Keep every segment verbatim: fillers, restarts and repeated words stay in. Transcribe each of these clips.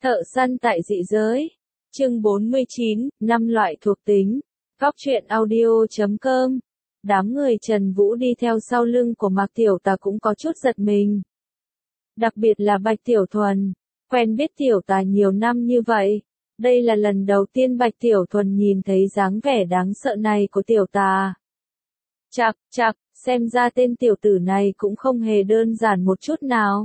Thợ săn tại dị giới. Chương bốn mươi chín, năm loại thuộc tính. Góc truyện audio chấm com. Đám người Trần Vũ đi theo sau lưng của Mạc Tiểu Tà cũng có chút giật mình. Đặc biệt là Bạch Tiểu Thuần. Quen biết Tiểu Tà nhiều năm như vậy. Đây là lần đầu tiên Bạch Tiểu Thuần nhìn thấy dáng vẻ đáng sợ này của Tiểu Tà. Chạc, chạc, xem ra tên tiểu tử này cũng không hề đơn giản một chút nào.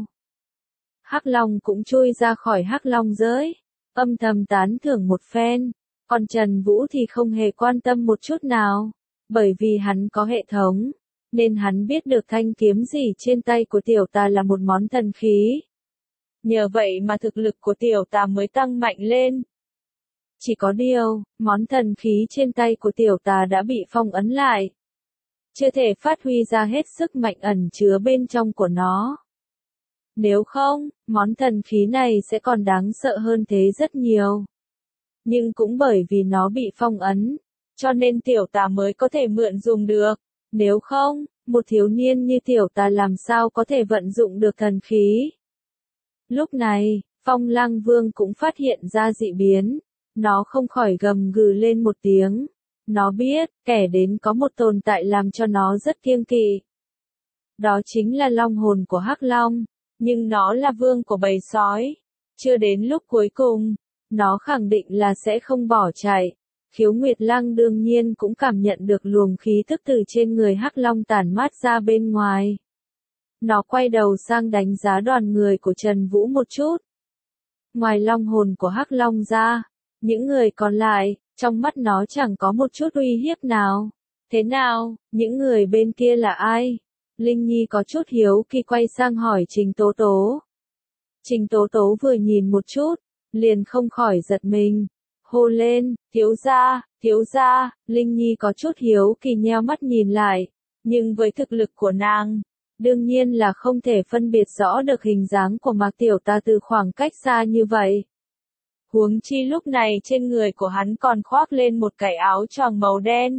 Hắc Long cũng chui ra khỏi Hắc Long giới, âm thầm tán thưởng một phen, còn Trần Vũ thì không hề quan tâm một chút nào, bởi vì hắn có hệ thống, nên hắn biết được thanh kiếm gì trên tay của Tiểu Tà là một món thần khí. Nhờ vậy mà thực lực của Tiểu Tà mới tăng mạnh lên. Chỉ có điều, món thần khí trên tay của Tiểu Tà đã bị phong ấn lại, chưa thể phát huy ra hết sức mạnh ẩn chứa bên trong của nó. Nếu không, món thần khí này sẽ còn đáng sợ hơn thế rất nhiều. Nhưng cũng bởi vì nó bị phong ấn, cho nên Tiểu Tà mới có thể mượn dùng được. Nếu không, một thiếu niên như Tiểu Tà làm sao có thể vận dụng được thần khí. Lúc này, Phong Lăng Vương cũng phát hiện ra dị biến. Nó không khỏi gầm gừ lên một tiếng. Nó biết, kẻ đến có một tồn tại làm cho nó rất kiêng kỵ. Đó chính là long hồn của Hắc Long. Nhưng nó là vương của bầy sói. Chưa đến lúc cuối cùng, nó khẳng định là sẽ không bỏ chạy. Khiếu Nguyệt Lăng đương nhiên cũng cảm nhận được luồng khí tức từ trên người Hắc Long tản mát ra bên ngoài. Nó quay đầu sang đánh giá đoàn người của Trần Vũ một chút. Ngoài long hồn của Hắc Long ra, những người còn lại, trong mắt nó chẳng có một chút uy hiếp nào. Thế nào, những người bên kia là ai? Linh Nhi có chút hiếu kỳ quay sang hỏi Trình Tố Tố. Trình Tố Tố vừa nhìn một chút, liền không khỏi giật mình. Hô lên, thiếu gia, thiếu gia, Linh Nhi có chút hiếu kỳ nheo mắt nhìn lại. Nhưng với thực lực của nàng, đương nhiên là không thể phân biệt rõ được hình dáng của Mạc Tiểu Tà từ khoảng cách xa như vậy. Huống chi lúc này trên người của hắn còn khoác lên một cái áo choàng màu đen.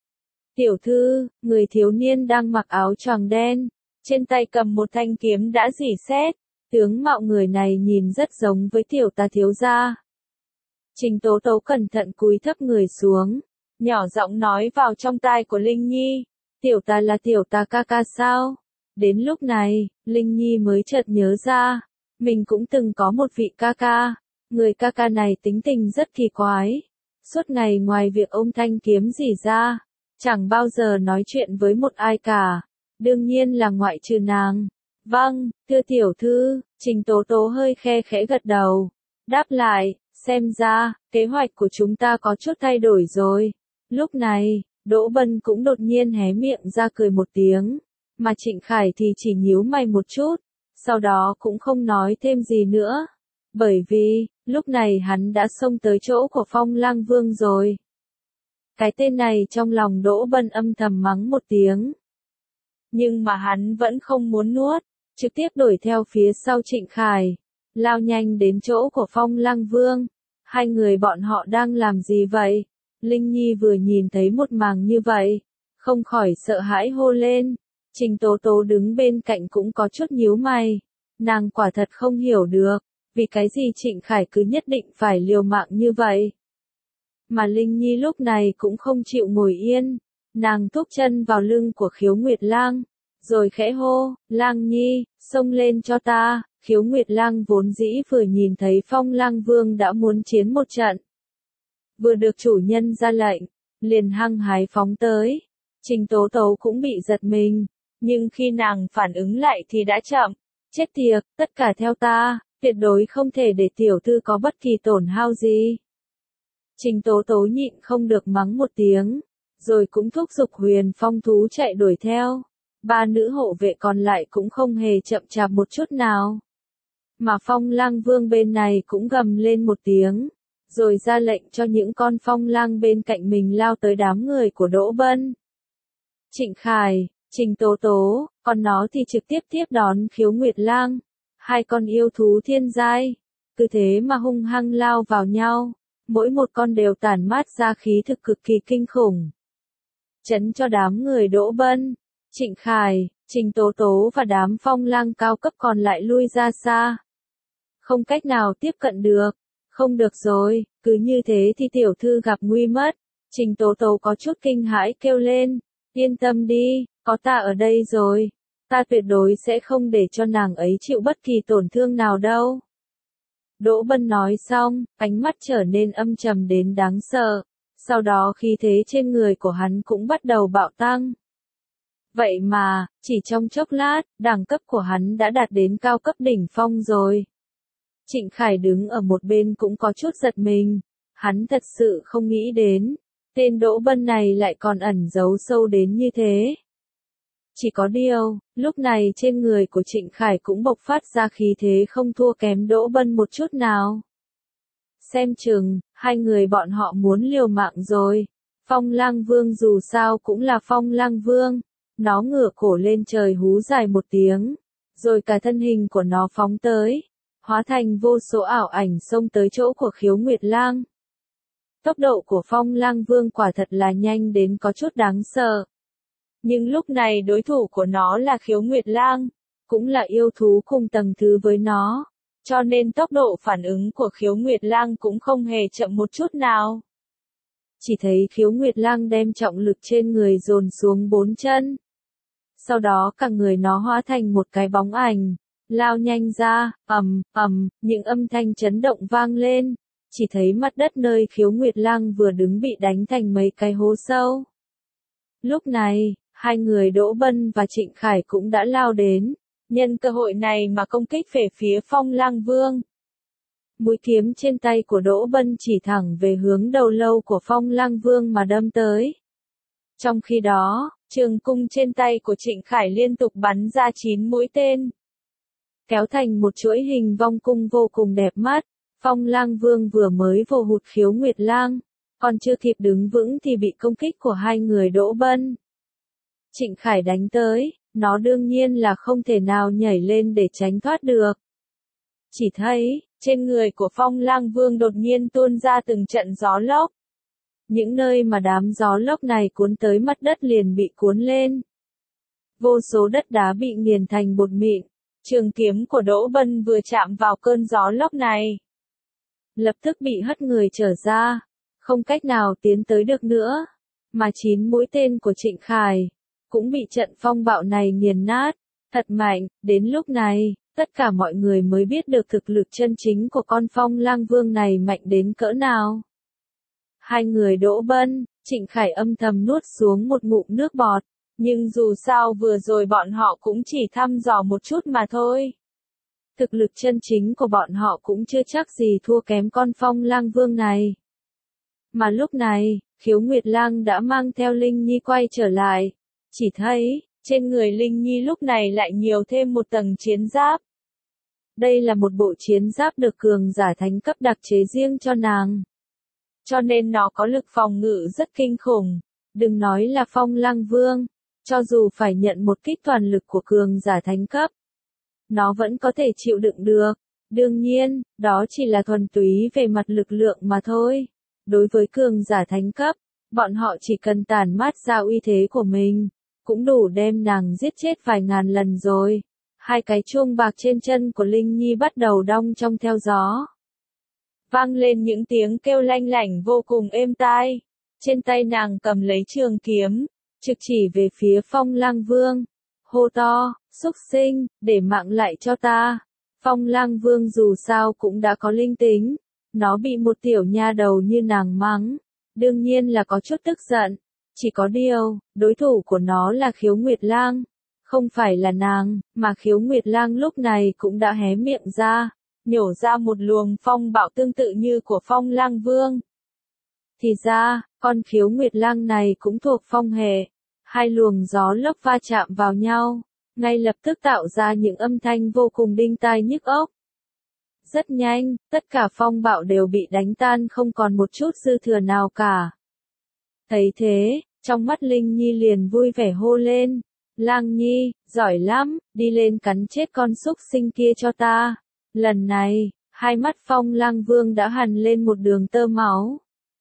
Tiểu thư, người thiếu niên đang mặc áo choàng đen, trên tay cầm một thanh kiếm đã rỉ sét, tướng mạo người này nhìn rất giống với Tiểu Tà thiếu gia. Trình Tố Tố cẩn thận cúi thấp người xuống, nhỏ giọng nói vào trong tai của Linh Nhi, Tiểu Tà là Tiểu Tà ca ca sao? Đến lúc này, Linh Nhi mới chợt nhớ ra, mình cũng từng có một vị ca ca, người ca ca này tính tình rất kỳ quái, suốt ngày ngoài việc ôm thanh kiếm rỉ ra, chẳng bao giờ nói chuyện với một ai cả, đương nhiên là ngoại trừ nàng. Vâng, thưa tiểu thư, Trình Tố Tố hơi khe khẽ gật đầu, đáp lại, xem ra, kế hoạch của chúng ta có chút thay đổi rồi. Lúc này, Đỗ Bân cũng đột nhiên hé miệng ra cười một tiếng, mà Trịnh Khải thì chỉ nhíu mày một chút, sau đó cũng không nói thêm gì nữa, bởi vì, lúc này hắn đã xông tới chỗ của Phong Lăng Vương rồi. Cái tên này trong lòng Đỗ Bân âm thầm mắng một tiếng. Nhưng mà hắn vẫn không muốn nuốt, trực tiếp đuổi theo phía sau Trịnh Khải, lao nhanh đến chỗ của Phong Lăng Vương. Hai người bọn họ đang làm gì vậy? Linh Nhi vừa nhìn thấy một màn như vậy, không khỏi sợ hãi hô lên. Trình Tố Tố đứng bên cạnh cũng có chút nhíu mày. Nàng quả thật không hiểu được, vì cái gì Trịnh Khải cứ nhất định phải liều mạng như vậy. Mà Linh Nhi lúc này cũng không chịu ngồi yên, nàng thúc chân vào lưng của Khiếu Nguyệt Lang, rồi khẽ hô, Lang Nhi, xông lên cho ta. Khiếu Nguyệt Lang vốn dĩ vừa nhìn thấy Phong Lăng Vương đã muốn chiến một trận, vừa được chủ nhân ra lệnh, liền hăng hái phóng tới. Trình Tố Tố cũng bị giật mình, nhưng khi nàng phản ứng lại thì đã chậm. Chết tiệt, tất cả theo ta, tuyệt đối không thể để tiểu thư có bất kỳ tổn hao gì. Trình Tố Tố nhịn không được mắng một tiếng, rồi cũng thúc giục Huyền Phong thú chạy đuổi theo. Ba nữ hộ vệ còn lại cũng không hề chậm chạp một chút nào. Mà Phong Lang Vương bên này cũng gầm lên một tiếng, rồi ra lệnh cho những con phong lang bên cạnh mình lao tới đám người của Đỗ Bân. Trịnh Khải, Trình Tố Tố, còn nó thì trực tiếp tiếp đón Khiếu Nguyệt Lang, hai con yêu thú thiên giai, cứ thế mà hung hăng lao vào nhau, mỗi một con đều tản mát ra khí thực cực kỳ kinh khủng. Chấn cho đám người Đỗ Bân, Trịnh Khải, Trình Tố Tố và đám phong lang cao cấp còn lại lui ra xa. không cách nào tiếp cận được. Không được rồi, cứ như thế thì tiểu thư gặp nguy mất. Trình Tố Tố có chút kinh hãi kêu lên, yên tâm đi, có ta ở đây rồi. Ta tuyệt đối sẽ không để cho nàng ấy chịu bất kỳ tổn thương nào đâu. Đỗ Bân nói xong, ánh mắt trở nên âm trầm đến đáng sợ. Sau đó khí thế trên người của hắn cũng bắt đầu bạo tăng. Vậy mà, chỉ trong chốc lát, đẳng cấp của hắn đã đạt đến cao cấp đỉnh phong rồi. Trịnh Khải đứng ở một bên cũng có chút giật mình. Hắn thật sự không nghĩ đến, tên Đỗ Bân này lại còn ẩn giấu sâu đến như thế. Chỉ có điều, lúc này trên người của Trịnh Khải cũng bộc phát ra khí thế không thua kém Đỗ Bân một chút nào. Xem chừng, hai người bọn họ muốn liều mạng rồi. Phong Lang Vương dù sao cũng là Phong Lang Vương. Nó ngửa cổ lên trời hú dài một tiếng. Rồi cả thân hình của nó phóng tới. Hóa thành vô số ảo ảnh xông tới chỗ của Khiếu Nguyệt Lang. Tốc độ của Phong Lang Vương quả thật là nhanh đến có chút đáng sợ. Nhưng lúc này đối thủ của nó là Khiếu Nguyệt Lang, cũng là yêu thú cùng tầng thứ với nó, cho nên tốc độ phản ứng của Khiếu Nguyệt Lang cũng không hề chậm một chút nào. Chỉ thấy Khiếu Nguyệt Lang đem trọng lực trên người dồn xuống bốn chân. Sau đó cả người nó hóa thành một cái bóng ảnh, lao nhanh ra, ầm, ầm, những âm thanh chấn động vang lên, chỉ thấy mặt đất nơi Khiếu Nguyệt Lang vừa đứng bị đánh thành mấy cái hố sâu. Lúc này, hai người Đỗ Bân và Trịnh Khải cũng đã lao đến, nhân cơ hội này mà công kích về phía Phong Lang Vương. Mũi kiếm trên tay của Đỗ Bân chỉ thẳng về hướng đầu lâu của Phong Lang Vương mà đâm tới. Trong khi đó, trường cung trên tay của Trịnh Khải liên tục bắn ra chín mũi tên. Kéo thành một chuỗi hình vong cung vô cùng đẹp mắt, Phong Lang Vương vừa mới vồ hụt Khiếu Nguyệt Lang, còn chưa kịp đứng vững thì bị công kích của hai người Đỗ Bân. Trịnh Khải đánh tới, nó đương nhiên là không thể nào nhảy lên để tránh thoát được. Chỉ thấy, trên người của Phong Lang Vương đột nhiên tuôn ra từng trận gió lốc. Những nơi mà đám gió lốc này cuốn tới mặt đất liền bị cuốn lên. Vô số đất đá bị nghiền thành bột mịn, trường kiếm của Đỗ Bân vừa chạm vào cơn gió lốc này. Lập tức bị hất người trở ra, không cách nào tiến tới được nữa, mà chín mũi tên của Trịnh Khải cũng bị trận phong bạo này nghiền nát, thật mạnh. Đến lúc này, tất cả mọi người mới biết được thực lực chân chính của con Phong Lang Vương này mạnh đến cỡ nào. Hai người Đỗ Bân, Trịnh Khải âm thầm nuốt xuống một ngụm nước bọt, nhưng dù sao vừa rồi bọn họ cũng chỉ thăm dò một chút mà thôi. Thực lực chân chính của bọn họ cũng chưa chắc gì thua kém con Phong Lang Vương này. Mà lúc này, Khiếu Nguyệt Lang đã mang theo Linh Nhi quay trở lại. Chỉ thấy, trên người Linh Nhi lúc này lại nhiều thêm một tầng chiến giáp. Đây là một bộ chiến giáp được cường giả thánh cấp đặc chế riêng cho nàng. Cho nên nó có lực phòng ngự rất kinh khủng. Đừng nói là Phong Lang Vương, cho dù phải nhận một kích toàn lực của cường giả thánh cấp, nó vẫn có thể chịu đựng được. Đương nhiên, đó chỉ là thuần túy về mặt lực lượng mà thôi. Đối với cường giả thánh cấp, bọn họ chỉ cần tản mát ra uy thế của mình, cũng đủ đem nàng giết chết vài ngàn lần rồi. Hai cái chuông bạc trên chân của Linh Nhi bắt đầu đong trong theo gió. Vang lên những tiếng kêu lanh lảnh vô cùng êm tai. Trên tay nàng cầm lấy trường kiếm, trực chỉ về phía Phong Lang Vương. Hô to, xúc sinh, để mạng lại cho ta. Phong Lang Vương dù sao cũng đã có linh tính. Nó bị một tiểu nha đầu như nàng mắng. Đương nhiên là có chút tức giận. Chỉ có điều, đối thủ của nó là Khiếu Nguyệt Lang. Không phải là nàng, mà Khiếu Nguyệt Lang lúc này cũng đã hé miệng ra, nhổ ra một luồng phong bạo tương tự như của Phong Lang Vương. Thì ra, con Khiếu Nguyệt Lang này cũng thuộc phong hệ. Hai luồng gió lốc va chạm vào nhau, ngay lập tức tạo ra những âm thanh vô cùng đinh tai nhức óc. Rất nhanh, tất cả phong bạo đều bị đánh tan không còn một chút dư thừa nào cả. Thấy thế, trong mắt Linh Nhi liền vui vẻ hô lên. Lang Nhi, giỏi lắm, đi lên cắn chết con súc sinh kia cho ta. Lần này, hai mắt Phong Lang Vương đã hằn lên một đường tơ máu.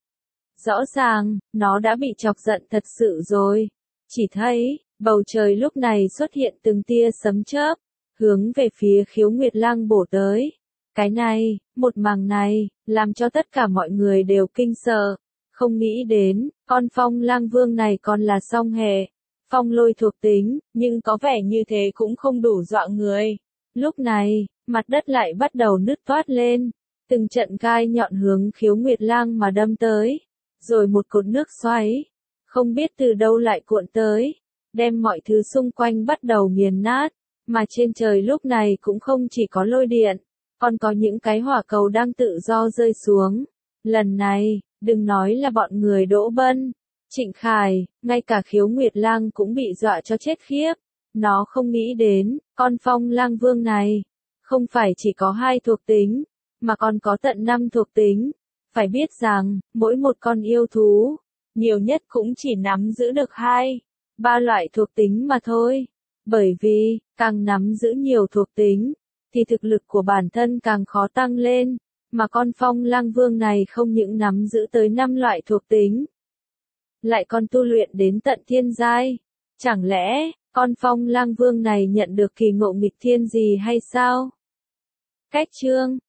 Rõ ràng, nó đã bị chọc giận thật sự rồi. Chỉ thấy, bầu trời lúc này xuất hiện từng tia sấm chớp, hướng về phía Khiếu Nguyệt Lang bổ tới. Cái này, một màng này, làm cho tất cả mọi người đều kinh sợ. Không nghĩ đến, con phong lang vương này còn là song hệ. Phong lôi thuộc tính, nhưng có vẻ như thế cũng không đủ dọa người. Lúc này, mặt đất lại bắt đầu nứt toát lên. Từng trận gai nhọn hướng Khiếu Nguyệt Lang mà đâm tới. Rồi một cột nước xoáy. Không biết từ đâu lại cuộn tới. Đem mọi thứ xung quanh bắt đầu nghiền nát. Mà trên trời lúc này cũng không chỉ có lôi điện. Còn có những cái hỏa cầu đang tự do rơi xuống. Lần này, đừng nói là bọn người Đỗ Bân, Trịnh Khải, ngay cả Khiếu Nguyệt Lang cũng bị dọa cho chết khiếp. Nó không nghĩ đến, con phong lang vương này, không phải chỉ có hai thuộc tính, mà còn có tận năm thuộc tính. Phải biết rằng, mỗi một con yêu thú, nhiều nhất cũng chỉ nắm giữ được hai, ba loại thuộc tính mà thôi. Bởi vì, càng nắm giữ nhiều thuộc tính, thì thực lực của bản thân càng khó tăng lên. Mà con phong lang vương này không những nắm giữ tới năm loại thuộc tính, lại còn tu luyện đến tận thiên giai. Chẳng lẽ, con phong lang vương này nhận được kỳ ngộ nghịch thiên gì hay sao? Cách chương